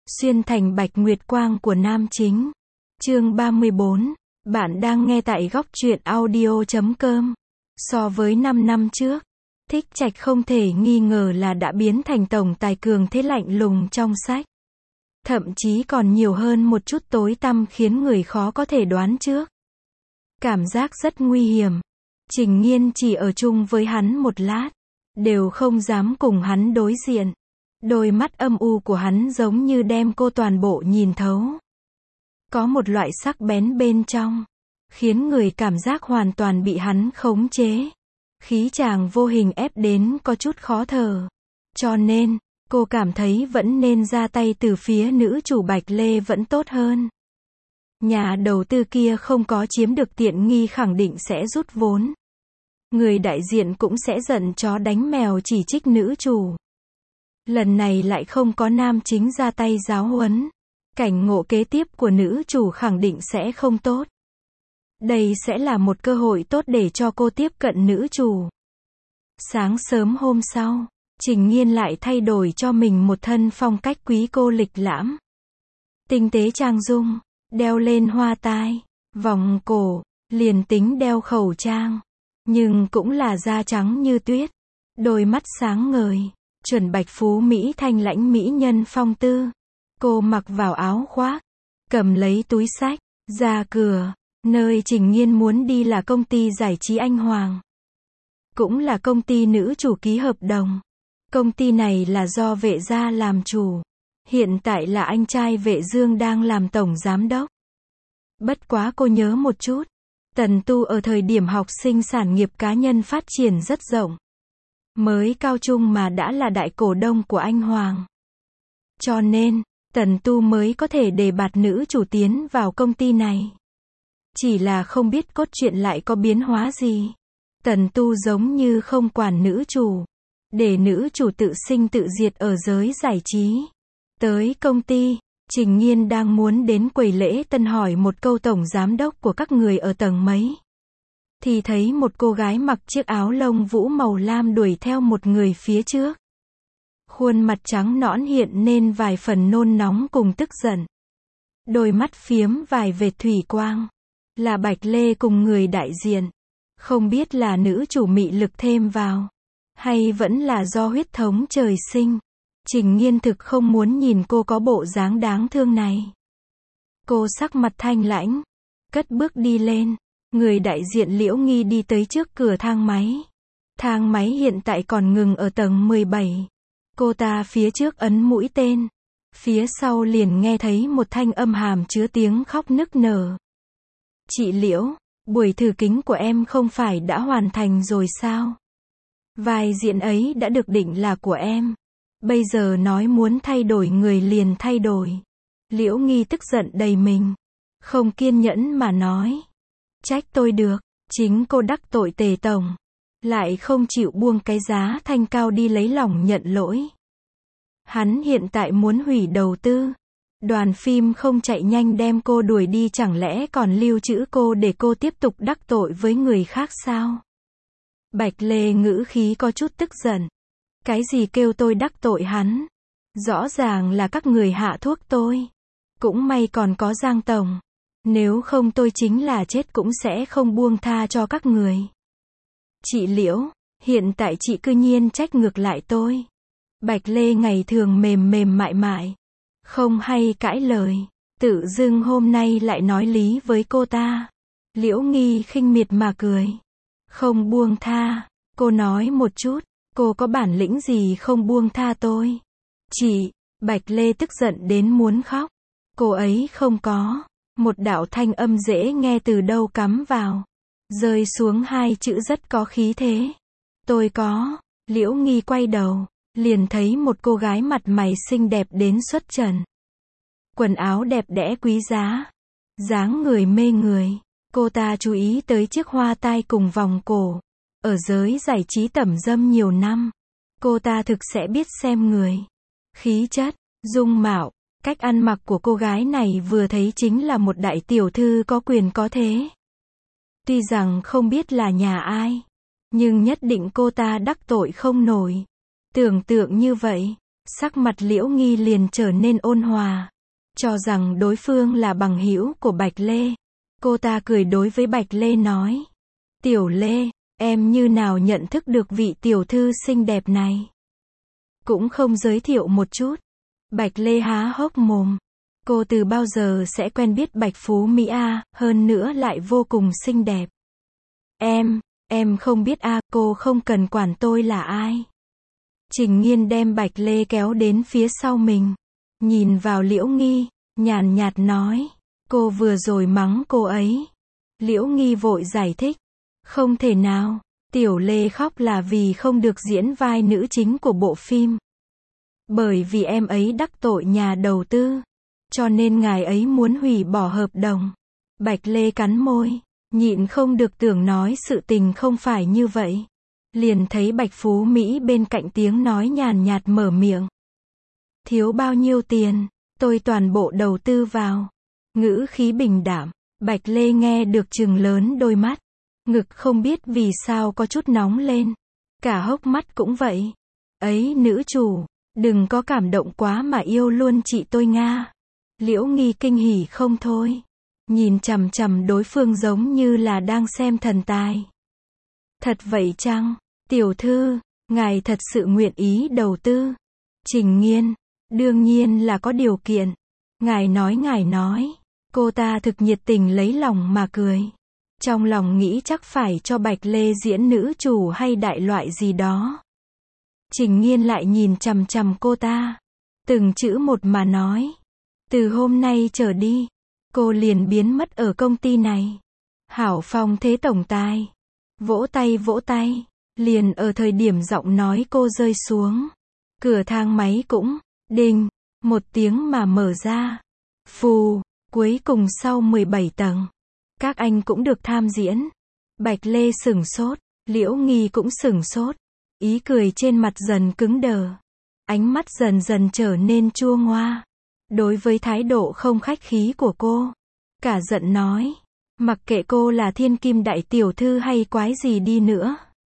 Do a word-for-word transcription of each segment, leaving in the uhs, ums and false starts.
Xuyên thành bạch nguyệt quang của nam chính. Chương ba mươi bốn. Bạn đang nghe tại góc truyện audio chấm com. So với năm năm trước, Thích Trạch không thể nghi ngờ là đã biến thành tổng tài cường thế lạnh lùng trong sách. Thậm chí còn nhiều hơn một chút tối tăm khiến người khó có thể đoán trước. Cảm giác rất nguy hiểm. Trình Nhiên chỉ ở chung với hắn một lát, đều không dám cùng hắn đối diện. Đôi mắt âm u của hắn giống như đem cô toàn bộ nhìn thấu. Có một loại sắc bén bên trong, khiến người cảm giác hoàn toàn bị hắn khống chế. Khí chàng vô hình ép đến có chút khó thở. Cho nên, cô cảm thấy vẫn nên ra tay từ phía nữ chủ Bạch Lê vẫn tốt hơn. Nhà đầu tư kia không có chiếm được tiện nghi khẳng định sẽ rút vốn. Người đại diện cũng sẽ giận chó đánh mèo chỉ trích nữ chủ. Lần này lại không có nam chính ra tay giáo huấn. Cảnh ngộ kế tiếp của nữ chủ khẳng định sẽ không tốt. Đây sẽ là một cơ hội tốt để cho cô tiếp cận nữ chủ. Sáng sớm hôm sau, Trình Nhiên lại thay đổi cho mình một thân phong cách quý cô lịch lãm. Tinh tế trang dung, đeo lên hoa tai, vòng cổ, liền tính đeo khẩu trang. Nhưng cũng là da trắng như tuyết, đôi mắt sáng ngời, chuẩn bạch phú Mỹ thanh lãnh mỹ nhân phong tư. Cô mặc vào áo khoác, cầm lấy túi xách, ra cửa. Nơi Trình Nhiên muốn đi là công ty giải trí Anh Hoàng. Cũng là công ty nữ chủ ký hợp đồng. Công ty này là do Vệ gia làm chủ. Hiện tại là anh trai Vệ Dương đang làm tổng giám đốc. Bất quá cô nhớ một chút. Tần Tu ở thời điểm học sinh sản nghiệp cá nhân phát triển rất rộng. Mới cao trung mà đã là đại cổ đông của Anh Hoàng. Cho nên, Tần Tu mới có thể đề bạt nữ chủ tiến vào công ty này. Chỉ là không biết cốt truyện lại có biến hóa gì. Tần Tu giống như không quản nữ chủ. Để nữ chủ tự sinh tự diệt ở giới giải trí. Tới công ty, Trình Nhiên đang muốn đến quầy lễ tân hỏi một câu tổng giám đốc của các người ở tầng mấy. Thì thấy một cô gái mặc chiếc áo lông vũ màu lam đuổi theo một người phía trước. Khuôn mặt trắng nõn hiện nên vài phần nôn nóng cùng tức giận. Đôi mắt phiếm vài vệt thủy quang. Là Bạch Lê cùng người đại diện. Không biết là nữ chủ mị lực thêm vào, hay vẫn là do huyết thống trời sinh. Trình Nhiên thực không muốn nhìn cô có bộ dáng đáng thương này. Cô sắc mặt thanh lãnh, cất bước đi lên. Người đại diện Liễu Nghi đi tới trước cửa thang máy. Thang máy hiện tại còn ngừng ở tầng mười bảy. Cô ta phía trước ấn mũi tên. Phía sau liền nghe thấy một thanh âm hàm chứa tiếng khóc nức nở. Chị Liễu, buổi thử kính của em không phải đã hoàn thành rồi sao? Vai diễn ấy đã được định là của em. Bây giờ nói muốn thay đổi người liền thay đổi. Liễu Nghi tức giận đầy mình. Không kiên nhẫn mà nói. Trách tôi được, chính cô đắc tội Tề tổng. Lại không chịu buông cái giá thanh cao đi lấy lòng nhận lỗi. Hắn hiện tại muốn hủy đầu tư. Đoàn phim không chạy nhanh đem cô đuổi đi chẳng lẽ còn lưu trữ cô để cô tiếp tục đắc tội với người khác sao? Bạch Lê ngữ khí có chút tức giận. Cái gì kêu tôi đắc tội hắn? Rõ ràng là các người hạ thuốc tôi. Cũng may còn có Giang tổng. Nếu không tôi chính là chết cũng sẽ không buông tha cho các người. Chị Liễu, hiện tại chị cư nhiên trách ngược lại tôi. Bạch Lê ngày thường mềm mềm mại mại. Không hay cãi lời. Tự dưng hôm nay lại nói lý với cô ta. Liễu Nghi khinh miệt mà cười. Không buông tha. Cô nói một chút. Cô có bản lĩnh gì không buông tha tôi? Chị, Bạch Lê tức giận đến muốn khóc. Cô ấy không có. Một đạo thanh âm dễ nghe từ đâu cắm vào. Rơi xuống hai chữ rất có khí thế. Tôi có. Liễu Nghi quay đầu. Liền thấy một cô gái mặt mày xinh đẹp đến xuất trần. Quần áo đẹp đẽ quý giá. Dáng người mê người. Cô ta chú ý tới chiếc hoa tai cùng vòng cổ. Ở giới giải trí tẩm dâm nhiều năm. Cô ta thực sẽ biết xem người. Khí chất, dung mạo, cách ăn mặc của cô gái này vừa thấy chính là một đại tiểu thư có quyền có thế. Tuy rằng không biết là nhà ai. Nhưng nhất định cô ta đắc tội không nổi. Tưởng tượng như vậy, Sắc mặt Liễu Nghi liền trở nên ôn hòa. Cho rằng đối phương là bằng hữu của Bạch Lê. Cô ta cười đối với Bạch Lê nói. Tiểu Lê, em như nào nhận thức được vị tiểu thư xinh đẹp này? Cũng không giới thiệu một chút. Bạch Lê há hốc mồm. Cô từ bao giờ sẽ quen biết Bạch Phú Mỹ a, hơn nữa lại vô cùng xinh đẹp. Em, em không biết a, cô không cần quản tôi là ai. Trình Nghiên đem Bạch Lê kéo đến phía sau mình. Nhìn vào Liễu Nghi, nhàn nhạt nói. Cô vừa rồi mắng cô ấy. Liễu Nghi vội giải thích. Không thể nào, Tiểu Lê khóc là vì không được diễn vai nữ chính của bộ phim. Bởi vì em ấy đắc tội nhà đầu tư. Cho nên ngài ấy muốn hủy bỏ hợp đồng. Bạch Lê cắn môi, nhịn không được tưởng nói sự tình không phải như vậy. Liền thấy Bạch Phú Mỹ bên cạnh tiếng nói nhàn nhạt mở miệng. Thiếu bao nhiêu tiền, tôi toàn bộ đầu tư vào. Ngữ khí bình đạm, Bạch Lê nghe được trừng lớn đôi mắt. Ngực không biết vì sao có chút nóng lên. Cả hốc mắt cũng vậy. Ấy nữ chủ, đừng có cảm động quá mà yêu luôn chị tôi Nga. Liễu Nghi kinh hỉ không thôi. Nhìn chằm chằm đối phương giống như là đang xem thần tài. Thật vậy chăng, tiểu thư, ngài thật sự nguyện ý đầu tư? Trình Nghiên, đương nhiên là có điều kiện. Ngài nói ngài nói. Cô ta thực nhiệt tình lấy lòng mà cười. Trong lòng nghĩ chắc phải cho Bạch Lê diễn nữ chủ hay đại loại gì đó. Trình Nghiên lại nhìn chằm chằm cô ta. Từng chữ một mà nói. Từ hôm nay trở đi, cô liền biến mất ở công ty này. Hảo Phong thế tổng tài. Vỗ tay vỗ tay. Liền ở thời điểm giọng nói cô rơi xuống. Cửa thang máy cũng, đinh, một tiếng mà mở ra. Phù, cuối cùng sau mười bảy tầng. Các anh cũng được tham diễn. Bạch Lê sửng sốt, Liễu Nghi cũng sửng sốt. Ý cười trên mặt dần cứng đờ. Ánh mắt dần dần trở nên chua ngoa. Đối với thái độ không khách khí của cô, cả giận nói. Mặc kệ cô là thiên kim đại tiểu thư hay quái gì đi nữa.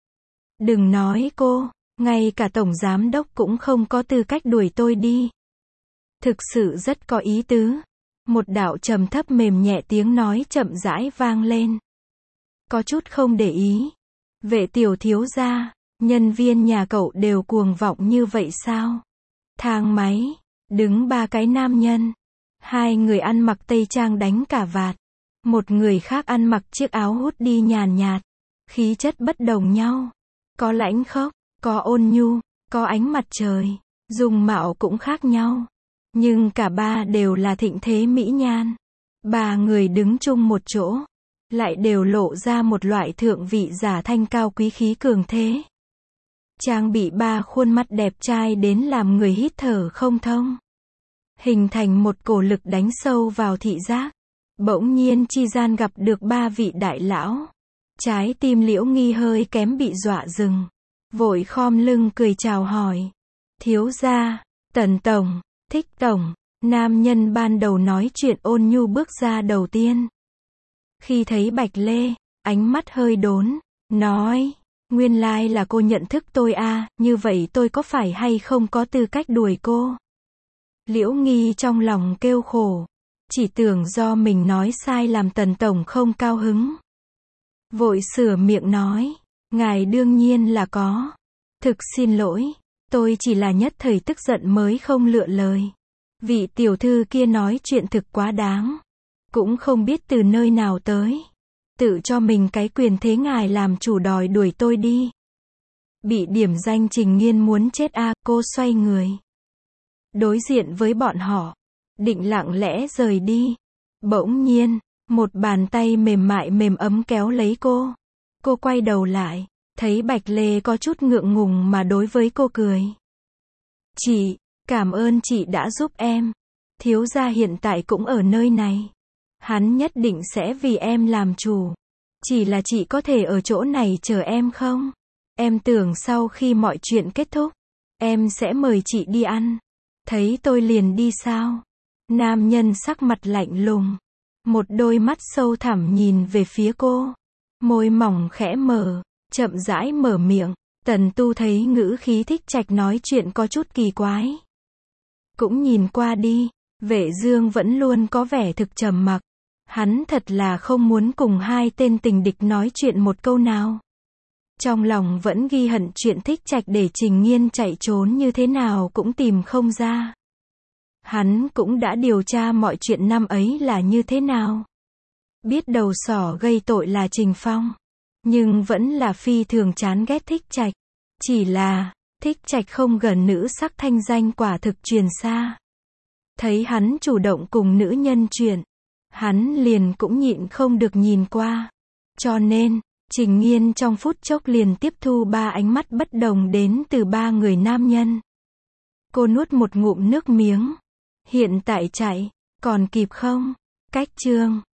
Đừng nói cô, ngay cả tổng giám đốc cũng không có tư cách đuổi tôi đi. Thực sự rất có ý tứ. Một đạo trầm thấp mềm nhẹ tiếng nói chậm rãi vang lên. Có chút không để ý. Vệ tiểu thiếu gia, nhân viên nhà cậu đều cuồng vọng như vậy sao? Thang máy, đứng ba cái nam nhân. Hai người ăn mặc tây trang đánh cà vạt. Một người khác ăn mặc chiếc áo hút đi nhàn nhạt. Khí chất bất đồng nhau. Có lãnh khốc, có ôn nhu, có ánh mặt trời. Dung mạo cũng khác nhau. Nhưng cả ba đều là thịnh thế mỹ nhan. Ba người đứng chung một chỗ. Lại đều lộ ra một loại thượng vị giả thanh cao quý khí cường thế. Trang bị ba khuôn mặt đẹp trai đến làm người hít thở không thông. Hình thành một cổ lực đánh sâu vào thị giác. Bỗng nhiên chi gian gặp được ba vị đại lão. Trái tim Liễu Nghi hơi kém bị dọa dừng. Vội khom lưng cười chào hỏi. Thiếu gia, Tần tổng, Thích tổng. Nam nhân ban đầu nói chuyện ôn nhu bước ra đầu tiên. Khi thấy Bạch Lê, ánh mắt hơi đốn. Nói, nguyên lai là cô nhận thức tôi à, như vậy tôi có phải hay không có tư cách đuổi cô? Liễu Nghi trong lòng kêu khổ. Chỉ tưởng do mình nói sai làm Tần tổng không cao hứng. Vội sửa miệng nói, ngài đương nhiên là có. Thực xin lỗi, tôi chỉ là nhất thời tức giận mới không lựa lời. Vị tiểu thư kia nói chuyện thực quá đáng. Cũng không biết từ nơi nào tới. Tự cho mình cái quyền thế ngài làm chủ đòi đuổi tôi đi. Bị điểm danh Trình Nghiên muốn chết a, à, cô xoay người. Đối diện với bọn họ. Định lặng lẽ rời đi. Bỗng nhiên, một bàn tay mềm mại mềm ấm kéo lấy cô. Cô quay đầu lại, thấy Bạch Lê có chút ngượng ngùng mà đối với cô cười. Chị, cảm ơn chị đã giúp em. Thiếu gia hiện tại cũng ở nơi này. Hắn nhất định sẽ vì em làm chủ. Chỉ là chị có thể ở chỗ này chờ em không? Em tưởng sau khi mọi chuyện kết thúc, em sẽ mời chị đi ăn. Thấy tôi liền đi sao? Nam nhân sắc mặt lạnh lùng. Một đôi mắt sâu thẳm nhìn về phía cô. Môi mỏng khẽ mở, chậm rãi mở miệng. Tần Tu thấy ngữ khí Thích Trạch nói chuyện có chút kỳ quái. Cũng nhìn qua đi, Vệ Dương vẫn luôn có vẻ thực trầm mặc. Hắn thật là không muốn cùng hai tên tình địch nói chuyện một câu nào. Trong lòng vẫn ghi hận chuyện Thích Trạch để Trình Nghiên chạy trốn như thế nào cũng tìm không ra. Hắn cũng đã điều tra mọi chuyện năm ấy là như thế nào. Biết đầu sỏ gây tội là Trình Phong, nhưng vẫn là phi thường chán ghét Thích Trạch. Chỉ là, Thích Trạch không gần nữ sắc thanh danh quả thực truyền xa. Thấy hắn chủ động cùng nữ nhân chuyện, hắn liền cũng nhịn không được nhìn qua. Cho nên, Trình Nghiên trong phút chốc liền tiếp thu ba ánh mắt bất đồng đến từ ba người nam nhân. Cô nuốt một ngụm nước miếng. Hiện tại chạy, còn kịp không? Cách chương